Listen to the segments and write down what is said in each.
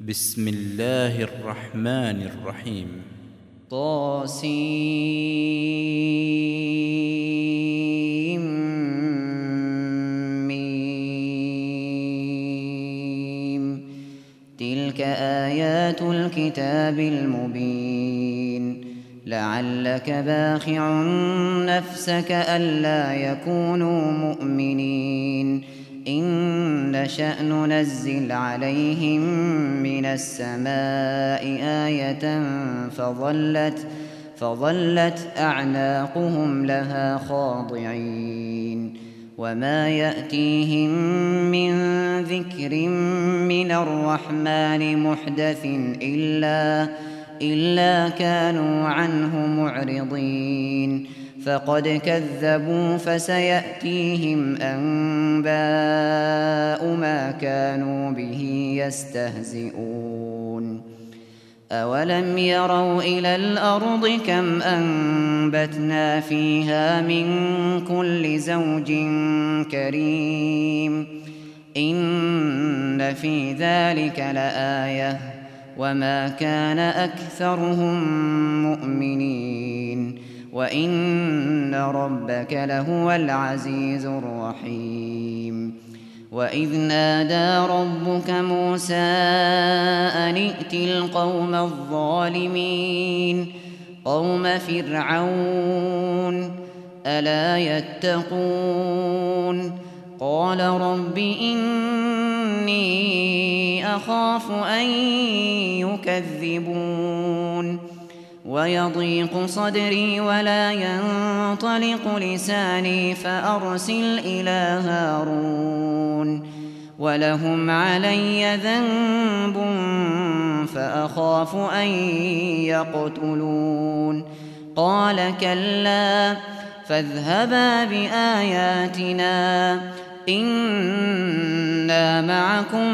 بسم الله الرحمن الرحيم. طاسيم. تلك آيات الكتاب المبين. لعلك باخع نفسك ألا يكونوا مؤمنين إن نشأ ننزل عليهم من السماء آية فظلت أعناقهم لها خاضعين وما يأتيهم من ذكر من الرحمن محدث إلا كانوا عنه معرضين فقد كذبوا فسيأتيهم أنباء ما كانوا به يستهزئون أولم يروا إلى الأرض كم أنبتنا فيها من كل زوج كريم إن في ذلك لآية وما كان أكثرهم مؤمنين وإن ربك لهو العزيز الرحيم وإذ نادى ربك موسى أن ائت القوم الظالمين قوم فرعون ألا يتقون قال رب إني أخاف أن يكذبون ويضيق صدري ولا ينطلق لساني فأرسل إلى هارون ولهم علي ذنب فأخاف أن يقتلون قال كلا فاذهبا بآياتنا إنا معكم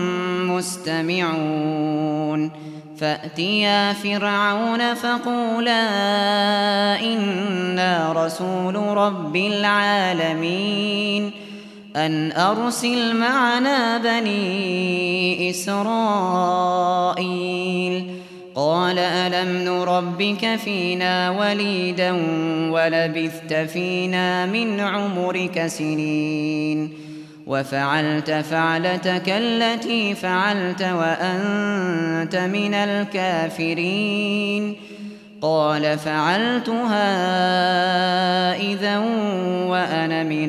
مستمعون فأتيا فرعون فقولا إنا رسول رب العالمين أن أرسل معنا بني إسرائيل قال ألم نربك فينا وليدا ولبثت فينا من عمرك سنين وفعلت فعلتك التي فعلت وأنت من الكافرين قال فعلتها إذا وأنا من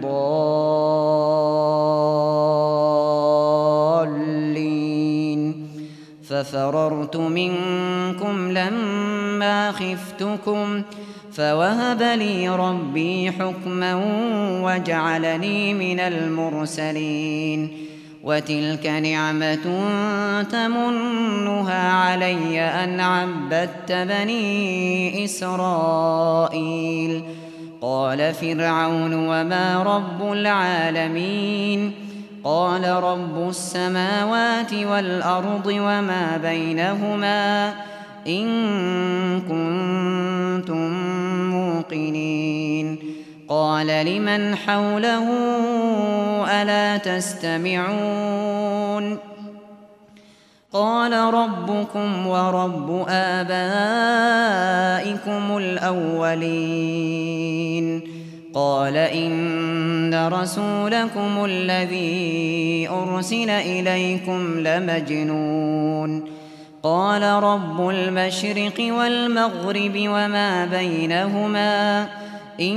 الضالين ففررت منكم لما خفتكم فوهب لي ربي حكما وجعلني من المرسلين وتلك نعمة تمنها علي أن عبدت بني إسرائيل قال فرعون وما رب العالمين قال رب السماوات والأرض وما بينهما إن كنتم موقنين قال لمن حوله ألا تستمعون قال ربكم ورب آبائكم الأولين قال إن رسولكم الذي أرسل إليكم لمجنون قال رب المشرق والمغرب وما بينهما إن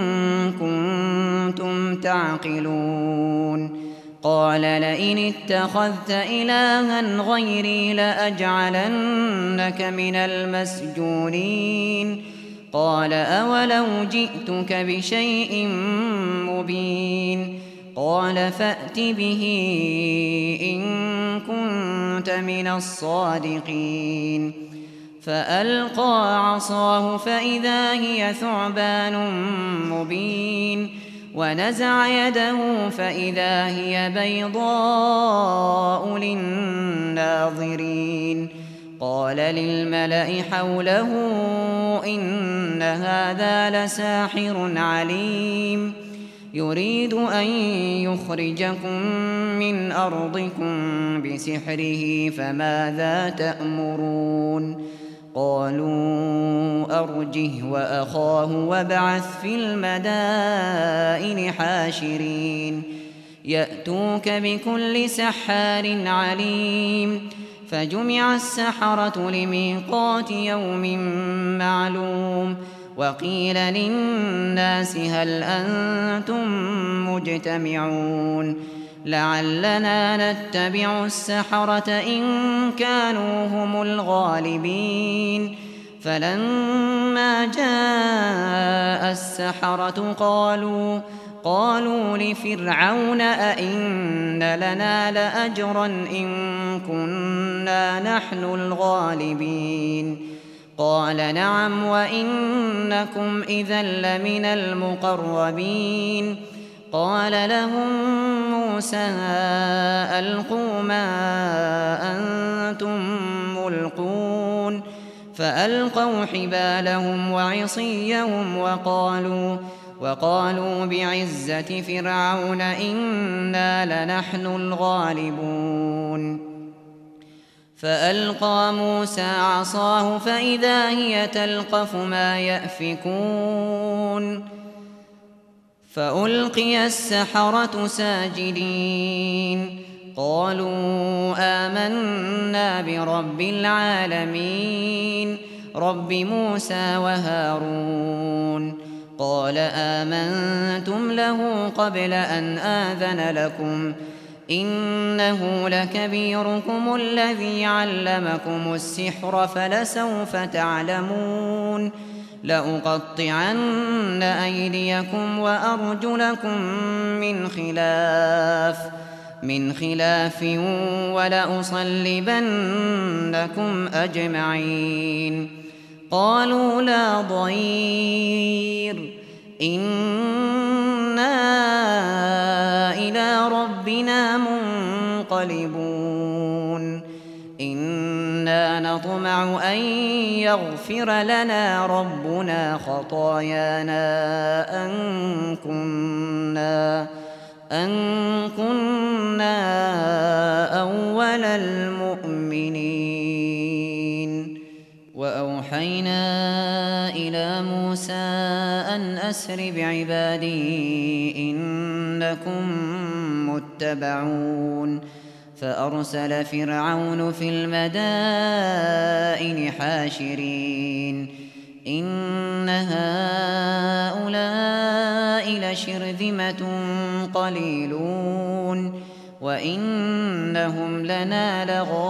كنتم تعقلون قال لئن اتخذت إلها غيري لأجعلنك من المسجونين قال أولو جئتك بشيء مبين قال فأت به إن كنت من الصادقين فألقى عصاه فإذا هي ثعبان مبين ونزع يده فإذا هي بيضاء للناظرين قال للملأ حوله إن هذا لساحر عليم يريد أن يخرجكم من أرضكم بسحره فماذا تأمرون قالوا أرجه وأخاه وابعث في المدائن حاشرين يأتوك بكل سحار عليم فجمع السحرة لميقات يوم معلوم وقيل للناس هل أنتم مجتمعون لعلنا نتبع السحرة إن كانوا هم الغالبين فلما جاء السحرة قالوا لفرعون أئن لنا لأجرا إن كنا نحن الغالبين قال نعم وإنكم إذا لمن المقربين قال لهم موسى ألقوا ما أنتم ملقون فألقوا حبالهم وعصيهم وقالوا بعزة فرعون إنا لنحن الغالبون فألقى موسى عصاه فإذا هي تلقف ما يأفكون فألقي السحرة ساجدين قالوا آمنا برب العالمين رب موسى وهارون قال آمنتم له قبل أن آذن لكم إنه لكبيركم الذي علمكم السحر فلسوف تعلمون لأقطعن أيديكم وأرجلكم من خلاف ولأصلبنكم أجمعين قالوا لا ضير إنا إلى ربنا منقلبون إنا نطمع أن يغفر لنا ربنا خطايانا أن كنا أول المؤمنين وأوحينا إلى موسى أن أسر بعبادي إنكم متبعون فأرسل فرعون في المدائن حاشرين إن هؤلاء لشرذمة قليلون وإنهم لنا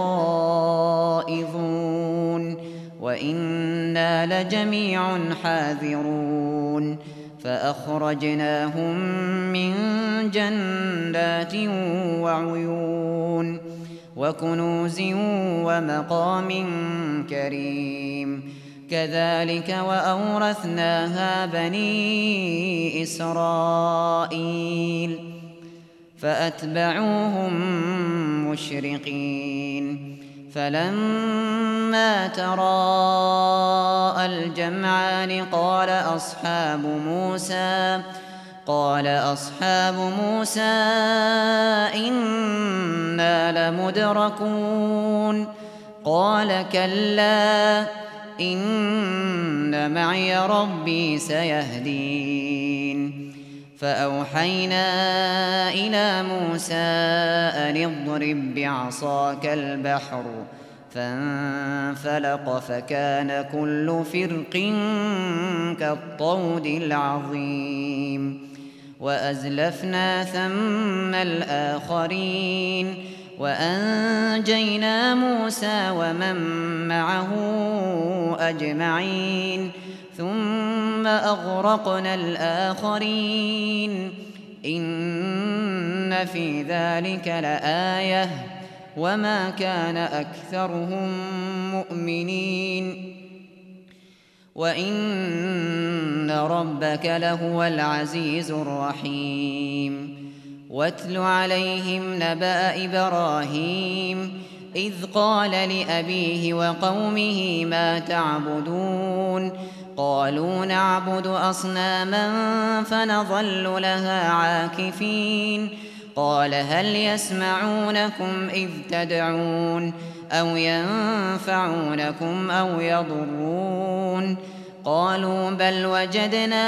لغائظون وإنا لجميع حاذرون فأخرجناهم من جنات وعيون وكنوز ومقام كريم كذلك وأورثناها بني إسرائيل فأتبعوهم مشرقين فلما تراءى الجمعان قال أصحاب موسى إنا لمدركون قال كلا إن معي ربي سيهدين فأوحينا إلى موسى أن اضرب بعصاك البحر فانفلق فكان كل فرق كالطود العظيم وأزلفنا ثم الآخرين وأنجينا موسى ومن معه أجمعين ثم أغرقنا الآخرين إن في ذلك لآية وما كان أكثرهم مؤمنين وإن ربك لهو العزيز الرحيم واتل عليهم نبأ إبراهيم إذ قال لأبيه وقومه ما تعبدون قالوا نعبد أصناما فنظل لها عاكفين قال هل يسمعونكم إذ تدعون أو ينفعونكم أو يضرون قالوا بل وجدنا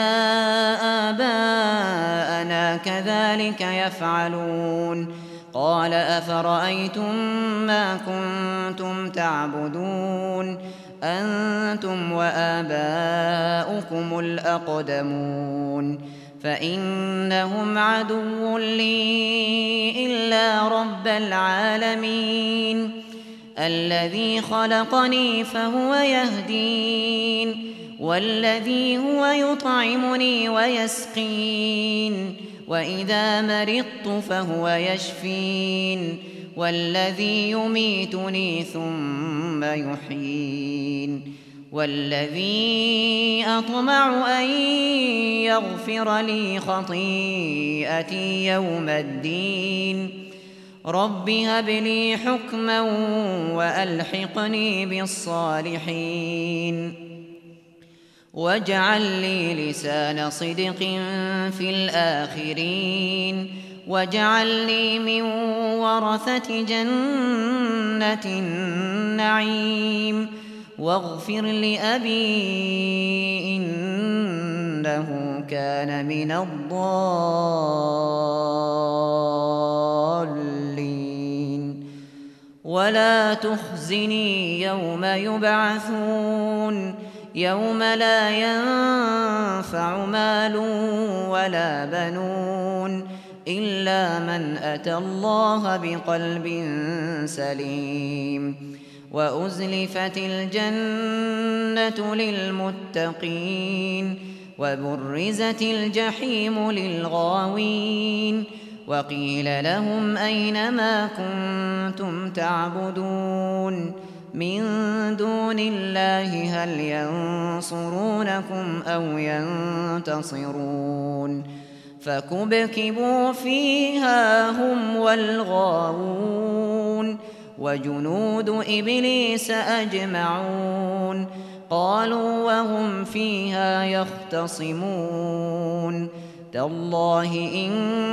آباءنا كذلك يفعلون قال أفرأيتم ما كنتم تعبدون أنتم وآباؤكم الأقدمون فإنهم عدو لي إلا رب العالمين الذي خلقني فهو يهدين والذي هو يطعمني ويسقين وإذا مرضت فهو يشفين والذي يميتني ثم يحيين والذي أطمع أن يغفر لي خطيئتي يوم الدين رب هب لي حكما وألحقني بالصالحين واجعل لي لسان صدق في الآخرين واجعلني من ورثة جنة النعيم واغفر لأبي إنه كان من الضالين ولا تخزني يوم يبعثون يوم لا ينفع مال ولا بنون إلا من أتى الله بقلب سليم وأزلفت الجنة للمتقين وبرزت الجحيم للغاوين وقيل لهم أين ما كنتم تعبدون من دون الله هل ينصرونكم أو ينتصرون فكبكبوا فيها هم والغاوون وجنود إبليس أجمعون قالوا وهم فيها يختصمون تالله إن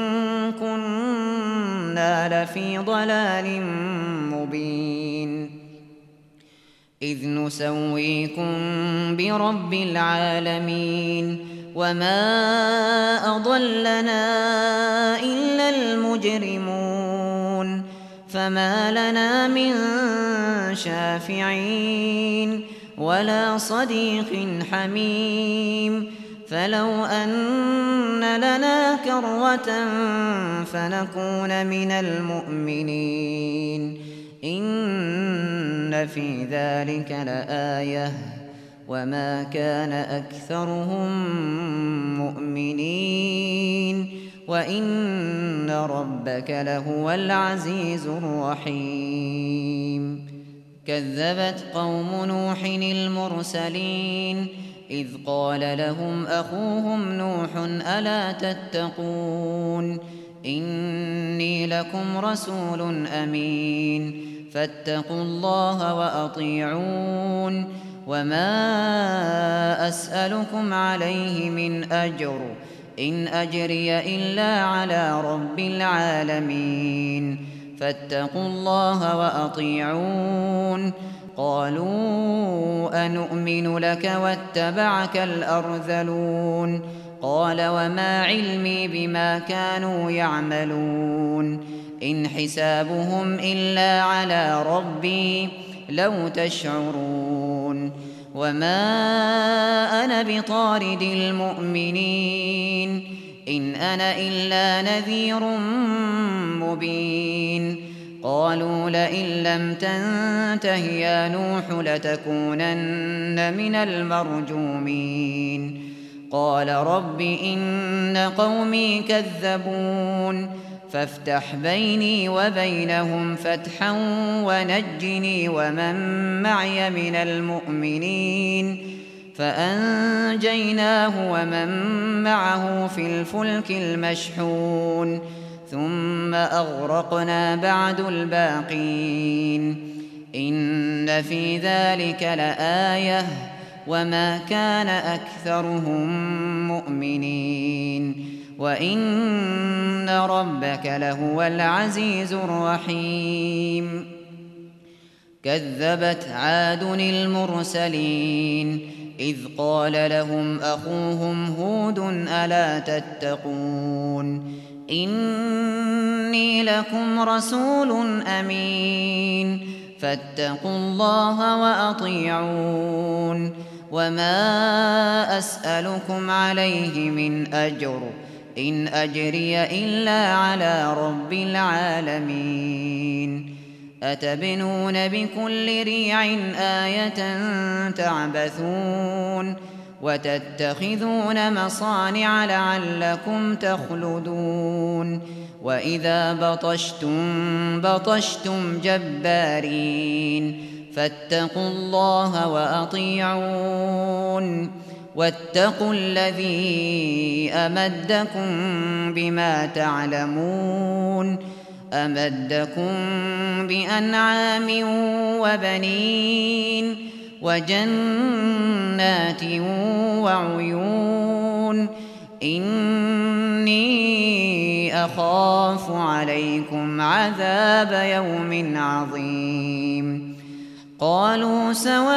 كنا لفي ضلال مبين إذ نسويكم برب العالمين وما أضلنا إلا المجرمون فما لنا من شافعين ولا صديق حميم فلو أن لنا كرة فنكون من المؤمنين إن في ذلك لآية وما كان أكثرهم مؤمنين وإن ربك لهو العزيز الرحيم كذبت قوم نوح المرسلين إذ قال لهم أخوهم نوح ألا تتقون إني لكم رسول أمين فاتقوا الله وأطيعون وما أسألكم عليه من أجر إن أجري إلا على رب العالمين فاتقوا الله وأطيعون قالوا أنؤمن لك واتبعك الأرذلون قال وما علمي بما كانوا يعملون إن حسابهم إلا على ربي لو تشعرون وما أنا بطارد المؤمنين إن أنا إلا نذير مبين قالوا لئن لم تنته يا نوح لتكونن من المرجومين قال رب إن قومي كذبون فافتح بيني وبينهم فتحا ونجني ومن معي من المؤمنين فأنجيناه ومن معه في الفلك المشحون ثم أغرقنا بعد الباقين إن في ذلك لآية وما كان أكثرهم مؤمنين وإن ربك لهو العزيز الرحيم كذبت عاد المرسلين إذ قال لهم أخوهم هود ألا تتقون إني لكم رسول أمين فاتقوا الله وأطيعون وما أسألكم عليه من أجر إن أجري إلا على رب العالمين أتبنون بكل ريع آية تعبثون وتتخذون مصانع لعلكم تخلدون وإذا بطشتم جبارين فاتقوا الله وأطيعون واتقوا الذي أمدكم بما تعلمون أمدكم بأنعام وبنين وجنات وعيون إني أخاف عليكم عذاب يوم عظيم قالوا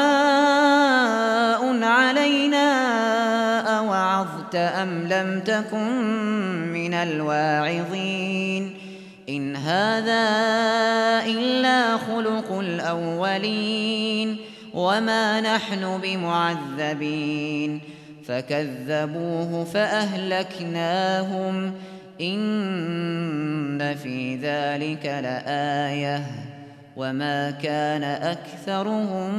سواء علينا أوعظت أم لم تكن من الواعظين إن هذا إلا خلق الأولين وما نحن بمعذبين فكذبوه فأهلكناهم إن في ذلك لآية وما كان أكثرهم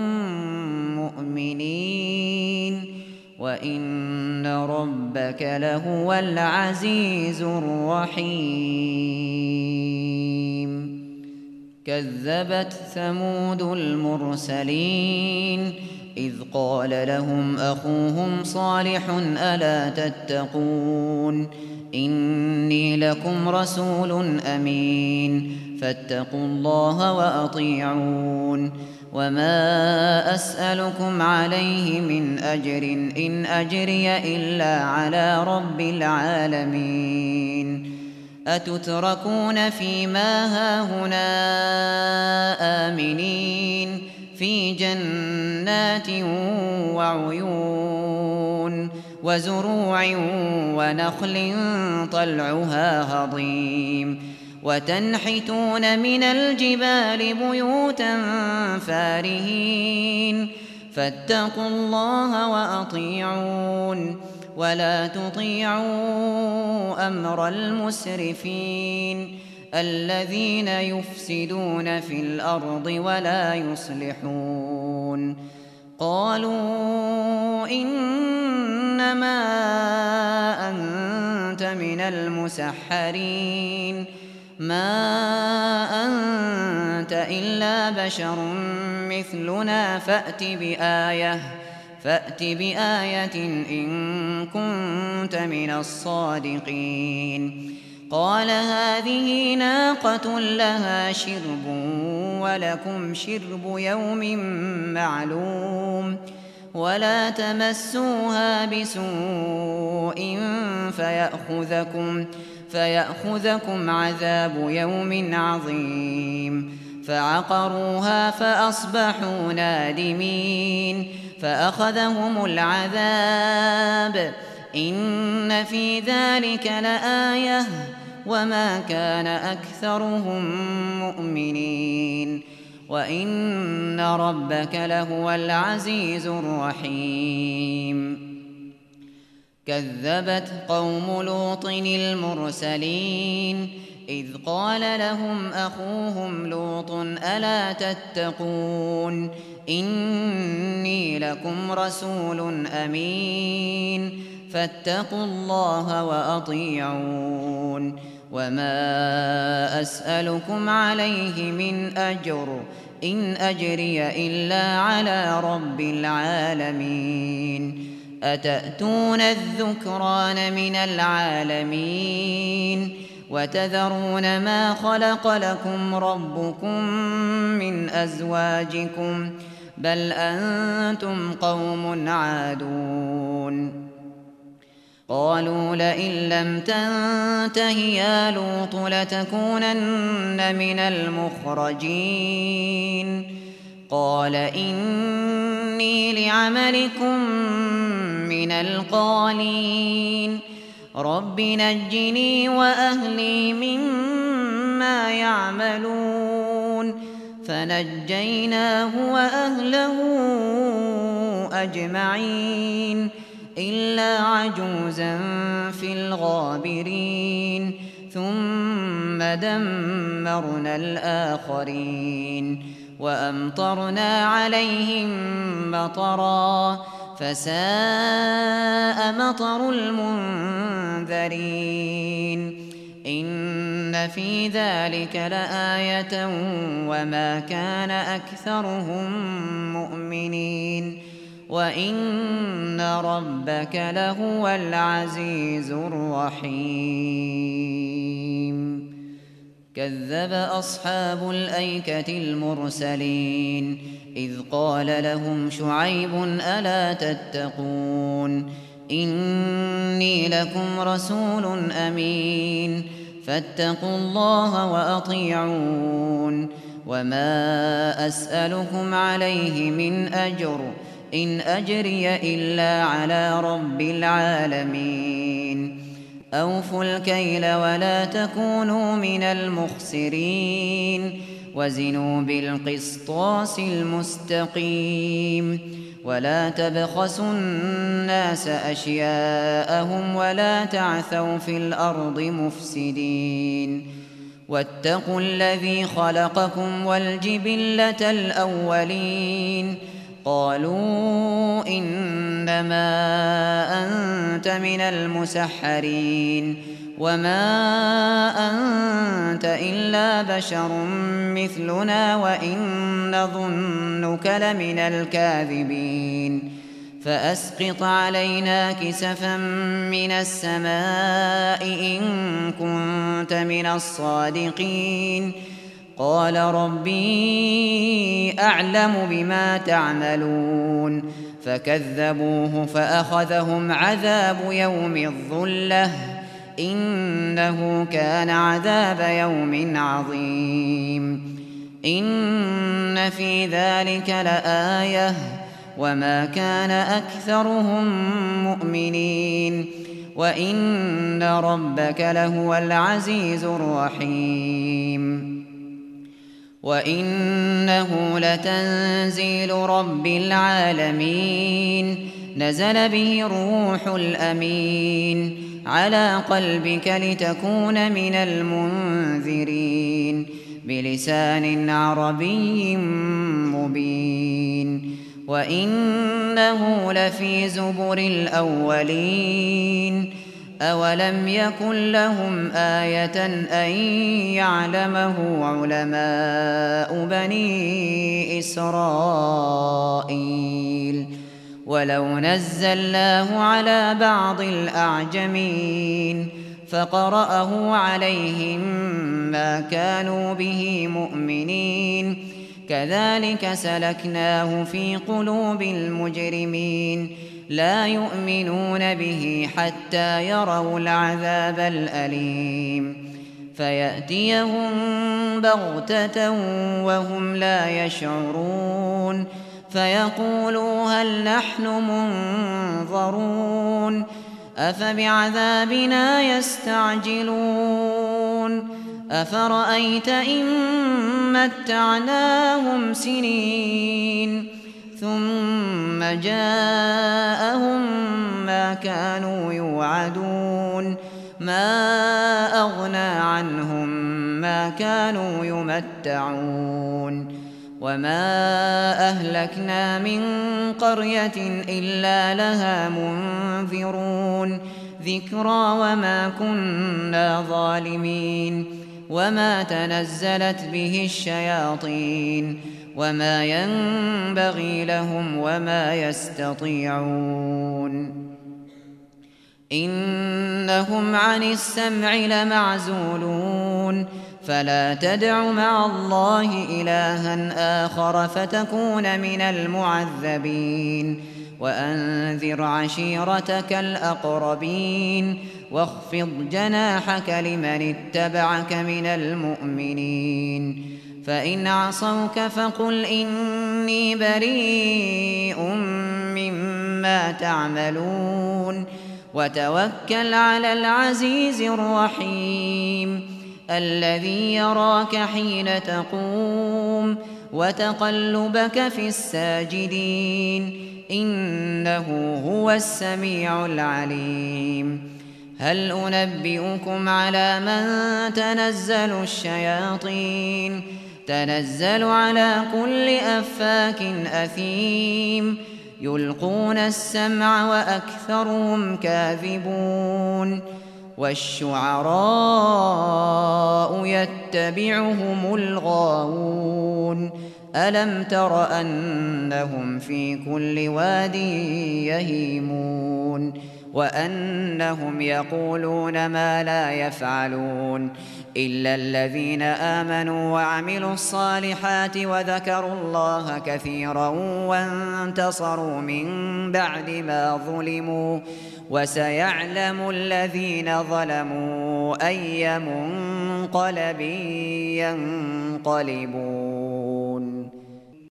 مؤمنين وإن ربك لهو العزيز الرحيم كذبت ثمود المرسلين إذ قال لهم أخوهم صالح ألا تتقون إني لكم رسول أمين فاتقوا الله وأطيعون وما أسألكم عليه من أجر إن أجري إلا على رب العالمين أتتركون فيما هاهنا آمنين في جنات وعيون وزروع ونخل طلعها هضيم وتنحتون من الجبال بيوتا فارهين فاتقوا الله وأطيعون ولا تطيعوا أمر المسرفين الذين يفسدون في الأرض ولا يصلحون قالوا إنما أنت من المسحرين ما أنت إلا بشر مثلنا فأت بآية إن كنت من الصادقين قال هذه ناقة لها شرب ولكم شرب يوم معلوم ولا تمسوها بسوء فيأخذكم عذاب يوم عظيم فعقروها فأصبحوا نادمين فأخذهم العذاب إن في ذلك لآية وما كان أكثرهم مؤمنين وإن ربك لهو العزيز الرحيم كذبت قوم لوط المرسلين إذ قال لهم أخوهم لوط ألا تتقون إني لكم رسول أمين فاتقوا الله وأطيعون وما أسألكم عليه من أجر إن أجري إلا على رب العالمين أتأتون الذكران من العالمين وتذرون ما خلق لكم ربكم من أزواجكم بل أنتم قوم عادون قالوا لئن لم تنته يا لوط لتكونن من المخرجين قال إني لعملكم من القالين رب نجني وأهلي مما يعملون فنجيناه وأهله أجمعين إلا عجوزا في الغابرين ثم دمرنا الآخرين وأمطرنا عليهم مطرا فساء مطر المنذرين إن في ذلك لآية وما كان أكثرهم مؤمنين وإن ربك لهو العزيز الرحيم كذب أصحاب الأيكة المرسلين إذ قال لهم شعيب ألا تتقون إني لكم رسول أمين فاتقوا الله وأطيعون وما أسألكم عليه من أجر إن أجري إلا على رب العالمين أوفوا الكيل ولا تكونوا من المخسرين وزنوا بالقسطاس المستقيم ولا تبخسوا الناس أشياءهم ولا تعثوا في الأرض مفسدين واتقوا الذي خلقكم والجبلة الأولين قالوا إنما أنت من المسحرين وما أنت إلا بشر مثلنا وإن نظنك لمن الكاذبين فأسقط علينا كسفا من السماء إن كنت من الصادقين قال ربي أعلم بما تعملون فكذبوه فأخذهم عذاب يوم الظلة إنه كان عذاب يوم عظيم إن في ذلك لآية وما كان أكثرهم مؤمنين وإن ربك لهو العزيز الرحيم وإنه لتنزيل رب العالمين نزل به الروح الأمين على قلبك لتكون من المنذرين بلسان عربي مبين وإنه لفي زبر الأولين أولم يكن لهم آية أن يعلمه علماء بني إسرائيل ولو نزلناه على بعض الأعجمين فقرأه عليهم ما كانوا به مؤمنين كذلك سلكناه في قلوب المجرمين لا يؤمنون به حتى يروا العذاب الأليم فيأتيهم بغتة وهم لا يشعرون فيقولوا هل نحن منظرون أفبعذابنا يستعجلون أفرأيت إن متعناهم سنين ثم جاءهم ما كانوا يوعدون ما أغنى عنهم ما كانوا يمتعون وما أهلكنا من قرية إلا لها منذرون ذكرى وما كنا ظالمين وما تنزلت به الشياطين وما ينبغي لهم وما يستطيعون إنهم عن السمع لمعزولون فلا تدع مع الله إلها آخر فتكون من المعذبين وأنذر عشيرتك الأقربين واخفض جناحك لمن اتبعك من المؤمنين فإن عصوك فقل إني بريء مما تعملون وتوكل على العزيز الرحيم الذي يراك حين تقوم وتقلبك في الساجدين إنه هو السميع العليم هل أنبئكم على من تنزل الشياطين تنزل على كل أفاك أثيم يلقون السمع وأكثرهم كاذبون والشعراء يتبعهم الغاوون ألم تر أنهم في كل واد يهيمون وأنهم يقولون ما لا يفعلون إلا الذين آمنوا وعملوا الصالحات وذكروا الله كثيرا وانتصروا من بعد ما ظلموا وسيعلم الذين ظلموا أي منقلب ينقلبون